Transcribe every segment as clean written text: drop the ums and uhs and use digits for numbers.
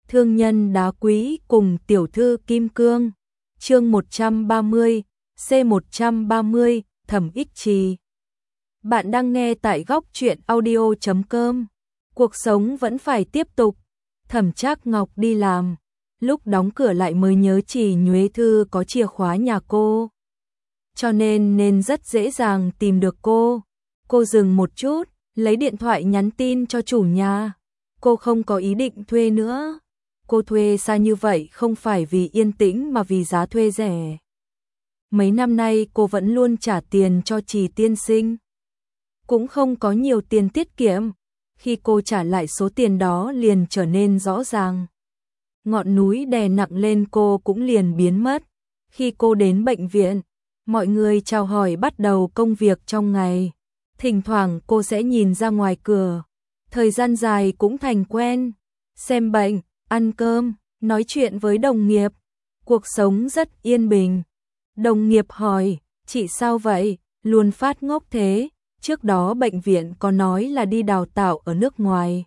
Thương nhân đá quý cùng tiểu thư kim cương. Chương 130, C130, Thẩm Ích Trì. Bạn đang nghe tại góc truyện audio.com. Cuộc sống vẫn phải tiếp tục. Thẩm Trác Ngọc đi làm, lúc đóng cửa lại mới nhớ Trì Nhuế Thư có chìa khóa nhà cô, cho nên rất dễ dàng tìm được cô. Cô dừng một chút, lấy điện thoại nhắn tin cho chủ nhà. Cô không có ý định thuê nữa. Cô thuê xa như vậy không phải vì yên tĩnh mà vì giá thuê rẻ. Mấy năm nay cô vẫn luôn trả tiền cho Trì tiên sinh, cũng không có nhiều tiền tiết kiệm. Khi cô trả lại số tiền đó liền trở nên rõ ràng. Ngọn núi đè nặng lên cô cũng liền biến mất. Khi cô đến bệnh viện, mọi người chào hỏi bắt đầu công việc trong ngày. Thỉnh thoảng cô sẽ nhìn ra ngoài cửa. Thời gian dài cũng thành quen. Xem bệnh, ăn cơm, nói chuyện với đồng nghiệp. Cuộc sống rất yên bình. Đồng nghiệp hỏi, chị sao vậy, luôn phát ngốc thế? Trước đó bệnh viện có nói là đi đào tạo ở nước ngoài.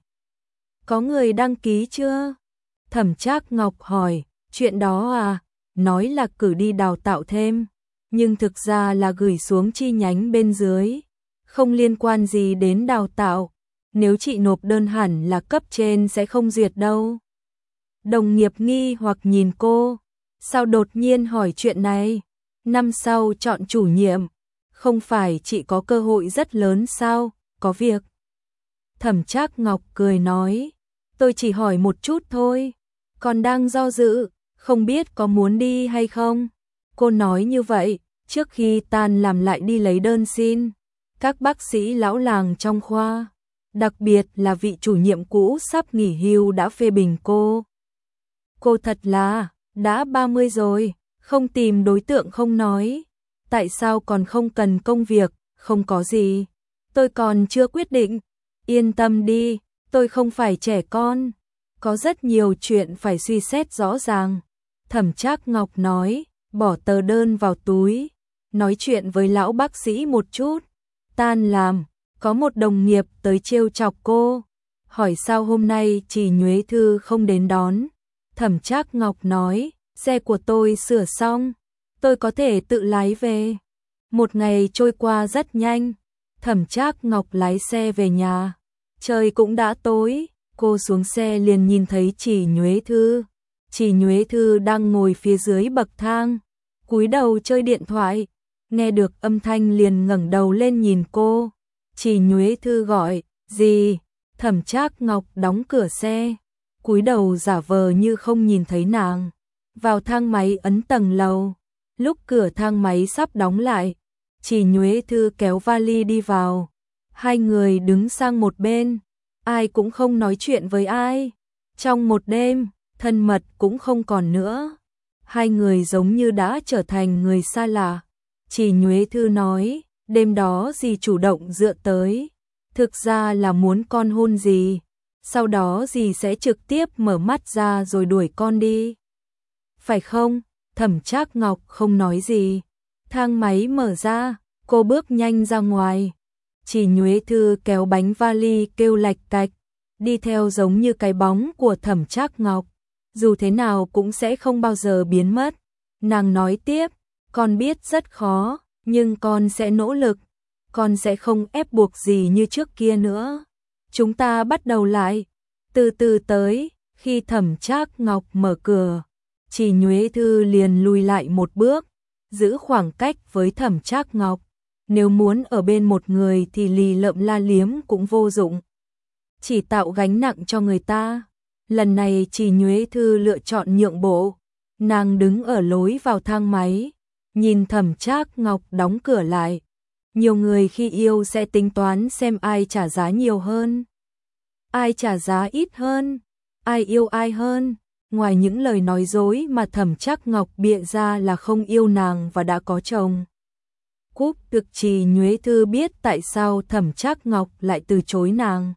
Có người đăng ký chưa? Thẩm Trác Ngọc hỏi, chuyện đó à? Nói là cử đi đào tạo thêm, nhưng thực ra là gửi xuống chi nhánh bên dưới. Không liên quan gì đến đào tạo. Nếu chị nộp đơn hẳn là cấp trên sẽ không duyệt đâu. Đồng nghiệp nghi hoặc nhìn cô. Sao đột nhiên hỏi chuyện này? Năm sau chọn chủ nhiệm. Không phải chị có cơ hội rất lớn sao? Có việc. Thẩm Trác Ngọc cười nói. Tôi chỉ hỏi một chút thôi. Còn đang do dự, không biết có muốn đi hay không? Cô nói như vậy, trước khi tan làm lại đi lấy đơn xin. Các bác sĩ lão làng trong khoa, đặc biệt là vị chủ nhiệm cũ sắp nghỉ hưu đã phê bình cô. Cô thật là, đã 30 rồi, không tìm đối tượng không nói. Tại sao còn không cần công việc? Không có gì. Tôi còn chưa quyết định. Yên tâm đi, tôi không phải trẻ con. Có rất nhiều chuyện phải suy xét rõ ràng. Thẩm Trác Ngọc nói, bỏ tờ đơn vào túi. Nói chuyện với lão bác sĩ một chút. Tan làm, có một đồng nghiệp tới trêu chọc cô. Hỏi sao hôm nay Trì Nhuế Thư không đến đón. Thẩm Trác Ngọc nói, xe của tôi sửa xong, tôi có thể tự lái về. Một ngày trôi qua rất nhanh. Thẩm Trác Ngọc lái xe về nhà. Trời cũng đã tối. Cô xuống xe liền nhìn thấy Trì Nhuế Thư. Trì Nhuế Thư đang ngồi phía dưới bậc thang, cúi đầu chơi điện thoại. Nghe được âm thanh liền ngẩng đầu lên nhìn cô. Trì Nhuế Thư gọi, gì? Thẩm Trác Ngọc đóng cửa xe, cúi đầu giả vờ như không nhìn thấy nàng. Vào thang máy ấn tầng lầu. Lúc cửa thang máy sắp đóng lại, Trì Nhuế Thư kéo vali đi vào. Hai người đứng sang một bên, ai cũng không nói chuyện với ai. Trong một đêm, thân mật cũng không còn nữa. Hai người giống như đã trở thành người xa lạ. Trì Nhuế Thư nói, đêm đó dì chủ động dựa tới. Thực ra là muốn con hôn dì. Sau đó dì sẽ trực tiếp mở mắt ra rồi đuổi con đi. Phải không? Thẩm Trác Ngọc không nói gì. Thang máy mở ra, cô bước nhanh ra ngoài. Trì Nhuế Thư kéo bánh vali kêu lạch cạch, đi theo giống như cái bóng của Thẩm Trác Ngọc. Dù thế nào cũng sẽ không bao giờ biến mất. Nàng nói tiếp, con biết rất khó, nhưng con sẽ nỗ lực. Con sẽ không ép buộc gì như trước kia nữa. Chúng ta bắt đầu lại. Từ từ tới. Khi Thẩm Trác Ngọc mở cửa, Trì Nhuế Thư liền lùi lại một bước, giữ khoảng cách với Thẩm Trác Ngọc. Nếu muốn ở bên một người thì lì lợm la liếm cũng vô dụng, chỉ tạo gánh nặng cho người ta. Lần này Trì Nhuế Thư lựa chọn nhượng bộ. Nàng đứng ở lối vào thang máy, nhìn Thẩm Trác Ngọc đóng cửa lại. Nhiều người khi yêu sẽ tính toán xem ai trả giá nhiều hơn, ai trả giá ít hơn, ai yêu ai hơn. Ngoài những lời nói dối mà Thẩm Trác Ngọc bịa ra là không yêu nàng và đã có chồng. Cúp được Trì Nhuế Thư biết tại sao Thẩm Trác Ngọc lại từ chối nàng.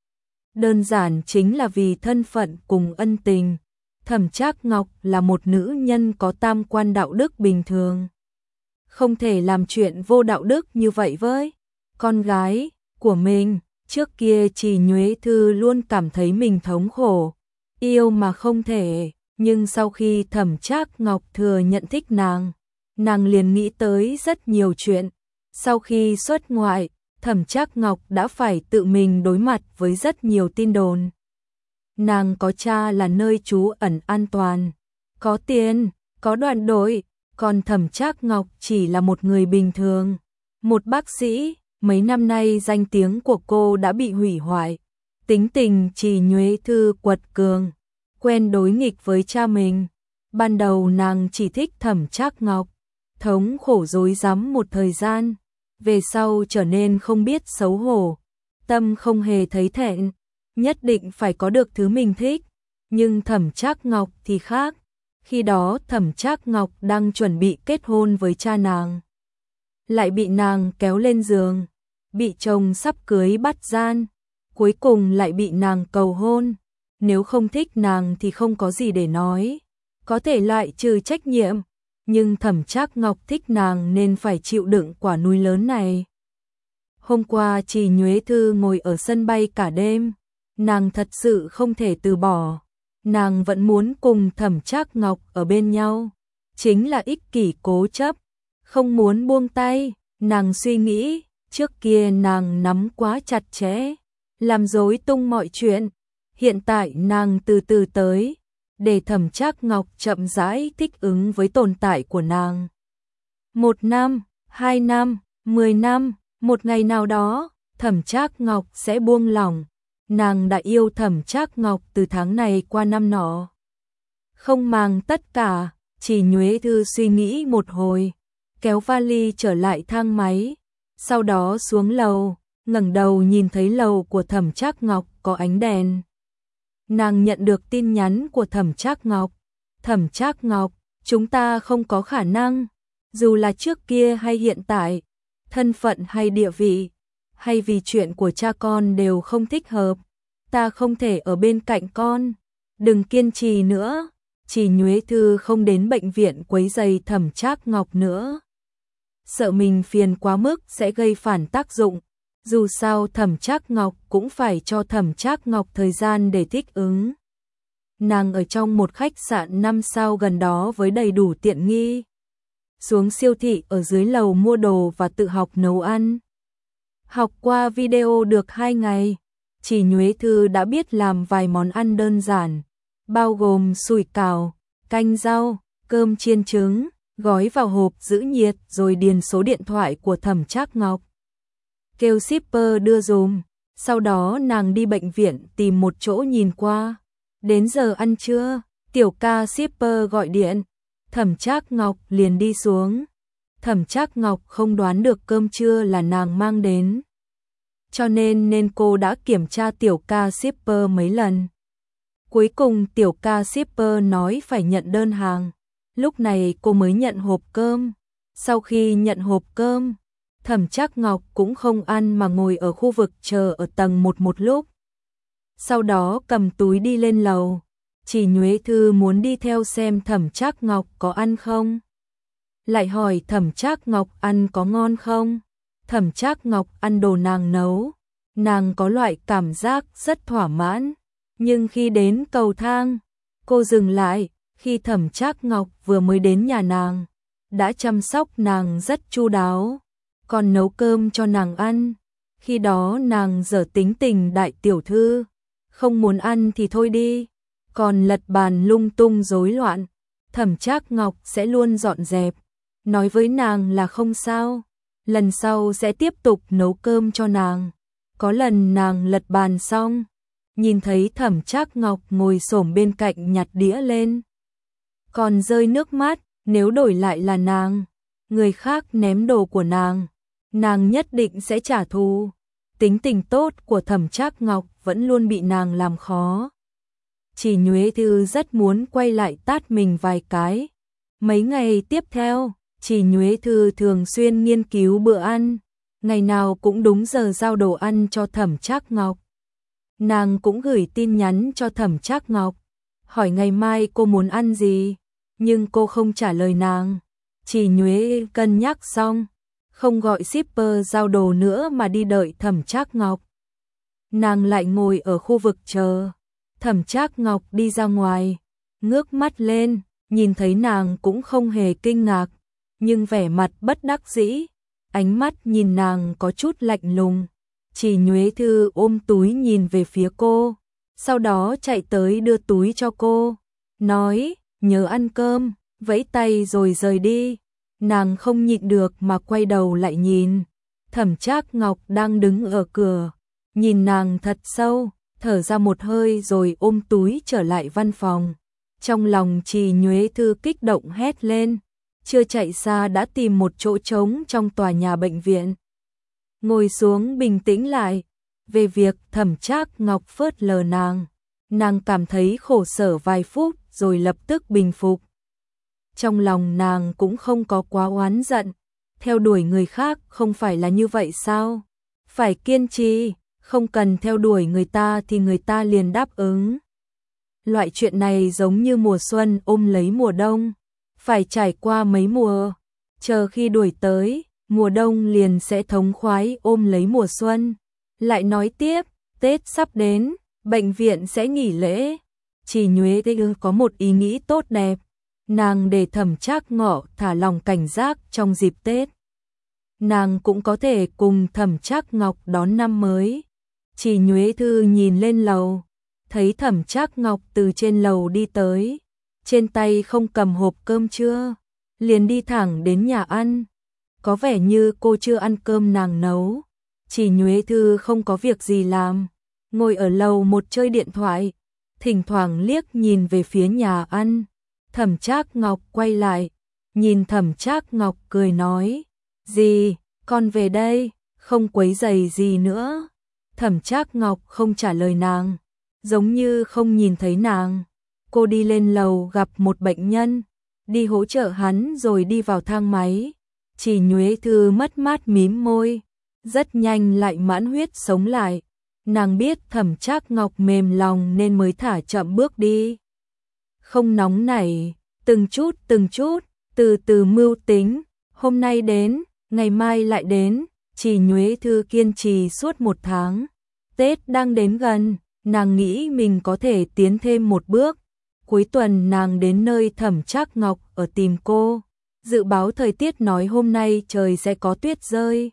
Đơn giản chính là vì thân phận cùng ân tình. Thẩm Trác Ngọc là một nữ nhân có tam quan đạo đức bình thường. Không thể làm chuyện vô đạo đức như vậy với con gái của mình. Trước kia Trì Nhuế Thư luôn cảm thấy mình thống khổ. yêu mà không thể, nhưng sau khi Thẩm Trác Ngọc thừa nhận thích nàng liền nghĩ tới rất nhiều chuyện. Sau khi xuất ngoại, Thẩm Trác Ngọc đã phải tự mình đối mặt với rất nhiều tin đồn. Nàng có cha là nơi trú ẩn an toàn, có tiền, có đoàn đội, còn Thẩm Trác Ngọc chỉ là một người bình thường, một bác sĩ. Mấy năm nay danh tiếng của cô đã bị hủy hoại, tính tình Trì Nhuế Thư quật cường, quen đối nghịch với cha mình. Ban đầu nàng chỉ thích Thẩm Trác Ngọc, thống khổ rối rắm một thời gian, về sau trở nên không biết xấu hổ, tâm không hề thấy thẹn, nhất định phải có được thứ mình thích. Nhưng Thẩm Trác Ngọc thì khác, khi đó Thẩm Trác Ngọc đang chuẩn bị kết hôn với cha nàng, lại bị nàng kéo lên giường, bị chồng sắp cưới bắt gian, cuối cùng lại bị nàng cầu hôn. Nếu không thích nàng thì không có gì để nói, có thể loại trừ trách nhiệm, nhưng Thẩm Trác Ngọc thích nàng nên phải chịu đựng quả núi lớn này. Hôm qua Trì Nhuế Thư ngồi ở sân bay cả đêm, nàng thật sự không thể từ bỏ, nàng vẫn muốn cùng Thẩm Trác Ngọc ở bên nhau, chính là ích kỷ cố chấp, không muốn buông tay. Nàng suy nghĩ, trước kia nàng nắm quá chặt chẽ, làm rối tung mọi chuyện, hiện tại nàng từ từ tới, để Thẩm Trác Ngọc chậm rãi thích ứng với tồn tại của nàng. 1 năm, 2 năm, 10 năm, một ngày nào đó, Thẩm Trác Ngọc sẽ buông lỏng. Nàng đã yêu Thẩm Trác Ngọc từ tháng này qua năm nọ. Không màng tất cả, Trì Nhuế Thư suy nghĩ một hồi, kéo vali trở lại thang máy, sau đó xuống lầu, ngẩng đầu nhìn thấy lầu của Thẩm Trác Ngọc có ánh đèn. Nàng nhận được tin nhắn của Thẩm Trác Ngọc. Thẩm Trác Ngọc, chúng ta không có khả năng, dù là trước kia hay hiện tại, thân phận hay địa vị, hay vì chuyện của cha con đều không thích hợp, ta không thể ở bên cạnh con, đừng kiên trì nữa. Trì Nhuế Thư không đến bệnh viện quấy rầy Thẩm Trác Ngọc nữa, sợ mình phiền quá mức sẽ gây phản tác dụng. Dù sao Thẩm Trác Ngọc cũng phải cho Thẩm Trác Ngọc thời gian để thích ứng. Nàng ở trong một khách sạn 5 sao gần đó với đầy đủ tiện nghi. Xuống siêu thị ở dưới lầu mua đồ và tự học nấu ăn. Học qua video được 2 ngày, Trì Nhuế Thư đã biết làm vài món ăn đơn giản, bao gồm sủi cảo, canh rau, cơm chiên trứng, gói vào hộp giữ nhiệt rồi điền số điện thoại của Thẩm Trác Ngọc, kêu shipper đưa dùm. Sau đó nàng đi bệnh viện tìm một chỗ nhìn qua. Đến giờ ăn trưa, tiểu ca shipper gọi điện, Thẩm Trác Ngọc liền đi xuống. Thẩm Trác Ngọc không đoán được cơm trưa là nàng mang đến, cho nên cô đã kiểm tra tiểu ca shipper mấy lần. Cuối cùng tiểu ca shipper nói phải nhận đơn hàng, lúc này cô mới nhận hộp cơm. Sau khi nhận hộp cơm, Thẩm Trác Ngọc cũng không ăn mà ngồi ở khu vực chờ ở tầng 1 một lúc. Sau đó cầm túi đi lên lầu. Trì Nhuế Thư muốn đi theo xem Thẩm Trác Ngọc có ăn không. Lại hỏi Thẩm Trác Ngọc ăn có ngon không. Thẩm Trác Ngọc ăn đồ nàng nấu, nàng có loại cảm giác rất thỏa mãn. Nhưng khi đến cầu thang, cô dừng lại. Khi Thẩm Trác Ngọc vừa mới đến nhà nàng, đã chăm sóc nàng rất chu đáo, còn nấu cơm cho nàng ăn. Khi đó nàng dở tính tình đại tiểu thư, không muốn ăn thì thôi đi, còn lật bàn lung tung rối loạn, Thẩm Trác Ngọc sẽ luôn dọn dẹp, nói với nàng là không sao, lần sau sẽ tiếp tục nấu cơm cho nàng. Có lần nàng lật bàn xong, nhìn thấy Thẩm Trác Ngọc ngồi xổm bên cạnh nhặt đĩa lên, còn rơi nước mắt. Nếu đổi lại là nàng, người khác ném đồ của nàng nhất định sẽ trả thù. Tính tình tốt của Thẩm Trác Ngọc vẫn luôn bị nàng làm khó. Trì Nhuế Thư rất muốn quay lại tát mình vài cái. Mấy ngày tiếp theo, Trì Nhuế Thư thường xuyên nghiên cứu bữa ăn, ngày nào cũng đúng giờ giao đồ ăn cho Thẩm Trác Ngọc. Nàng cũng gửi tin nhắn cho Thẩm Trác Ngọc, hỏi ngày mai cô muốn ăn gì, nhưng cô không trả lời nàng. Trì Nhuế cân nhắc xong, không gọi shipper giao đồ nữa mà đi đợi Thẩm Trác Ngọc. Nàng lại ngồi ở khu vực chờ, Thẩm Trác Ngọc đi ra ngoài, ngước mắt lên, nhìn thấy nàng cũng không hề kinh ngạc, nhưng vẻ mặt bất đắc dĩ, ánh mắt nhìn nàng có chút lạnh lùng. Chỉ Nhuế Thư ôm túi nhìn về phía cô, sau đó chạy tới đưa túi cho cô, nói, nhớ ăn cơm, vẫy tay rồi rời đi. Nàng không nhịn được mà quay đầu lại nhìn, Thẩm Trác Ngọc đang đứng ở cửa, nhìn nàng thật sâu, thở ra một hơi rồi ôm túi trở lại văn phòng. Trong lòng Trì Nhuế Thư kích động hét lên, chưa chạy xa đã tìm một chỗ trống trong tòa nhà bệnh viện. Ngồi xuống bình tĩnh lại, về việc Thẩm Trác Ngọc phớt lờ nàng cảm thấy khổ sở vài phút rồi lập tức bình phục. Trong lòng nàng cũng không có quá oán giận, theo đuổi người khác không phải là như vậy sao? Phải kiên trì, không cần theo đuổi người ta thì người ta liền đáp ứng. Loại chuyện này giống như mùa xuân ôm lấy mùa đông, phải trải qua mấy mùa, chờ khi đuổi tới, mùa đông liền sẽ thống khoái ôm lấy mùa xuân. Lại nói tiếp, Tết sắp đến, bệnh viện sẽ nghỉ lễ. Chỉ Nhuế Thư có một ý nghĩ tốt đẹp, nàng để Thẩm Trác Ngọ thả lòng cảnh giác trong dịp Tết. Nàng cũng có thể cùng Thẩm Trác Ngọc đón năm mới. Chỉ Nhuế Thư nhìn lên lầu, thấy Thẩm Trác Ngọc từ trên lầu đi tới, trên tay không cầm hộp cơm trưa, liền đi thẳng đến nhà ăn. Có vẻ như cô chưa ăn cơm nàng nấu. Chỉ Nhuế Thư không có việc gì làm, ngồi ở lầu một chơi điện thoại, thỉnh thoảng liếc nhìn về phía nhà ăn. Thẩm Trác Ngọc quay lại, nhìn Thẩm Trác Ngọc cười nói, "Gì, con về đây, không quấy rầy gì nữa." Thẩm Trác Ngọc không trả lời nàng, giống như không nhìn thấy nàng. Cô đi lên lầu gặp một bệnh nhân, đi hỗ trợ hắn rồi đi vào thang máy. Chỉ Nhuế Thư mất mát mím môi, rất nhanh lại mãn huyết sống lại. Nàng biết Thẩm Trác Ngọc mềm lòng nên mới thả chậm bước đi. Không nóng nảy, từng chút, từ từ mưu tính, hôm nay đến, ngày mai lại đến. Chỉ Nhuế Thư kiên trì suốt 1 tháng. Tết đang đến gần, nàng nghĩ mình có thể tiến thêm một bước. Cuối tuần nàng đến nơi Thẩm Trác Ngọc ở tìm cô. Dự báo thời tiết nói hôm nay trời sẽ có tuyết rơi.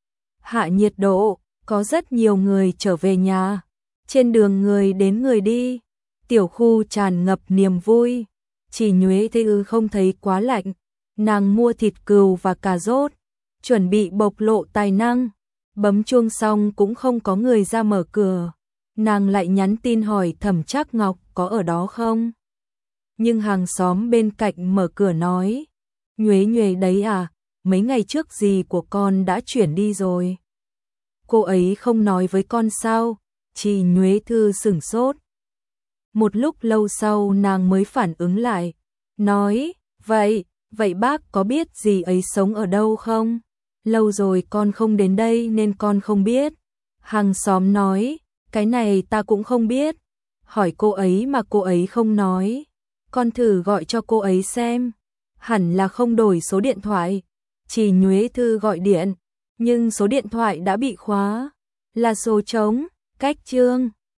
Hạ nhiệt độ, có rất nhiều người trở về nhà. Trên đường người đến người đi, tiểu khu tràn ngập niềm vui. Chỉ Nhuế Thư không thấy quá lạnh, nàng mua thịt cừu và cà rốt, chuẩn bị bộc lộ tài năng. Bấm chuông xong cũng không có người ra mở cửa. Nàng lại nhắn tin hỏi Thẩm Trác Ngọc có ở đó không. Nhưng hàng xóm bên cạnh mở cửa nói, Nhuế Nhuế đấy à, mấy ngày trước dì của con đã chuyển đi rồi. Cô ấy không nói với con sao? Chỉ Nhuế Thư sửng sốt. Một lúc lâu sau nàng mới phản ứng lại, nói, vậy bác có biết dì ấy sống ở đâu không? Lâu rồi con không đến đây nên con không biết. Hàng xóm nói, cái này ta cũng không biết. Hỏi cô ấy mà cô ấy không nói. Con thử gọi cho cô ấy xem. Hẳn là không đổi số điện thoại. Chỉ Nhuế Thư gọi điện, nhưng số điện thoại đã bị khóa. Là số trống, cách chương.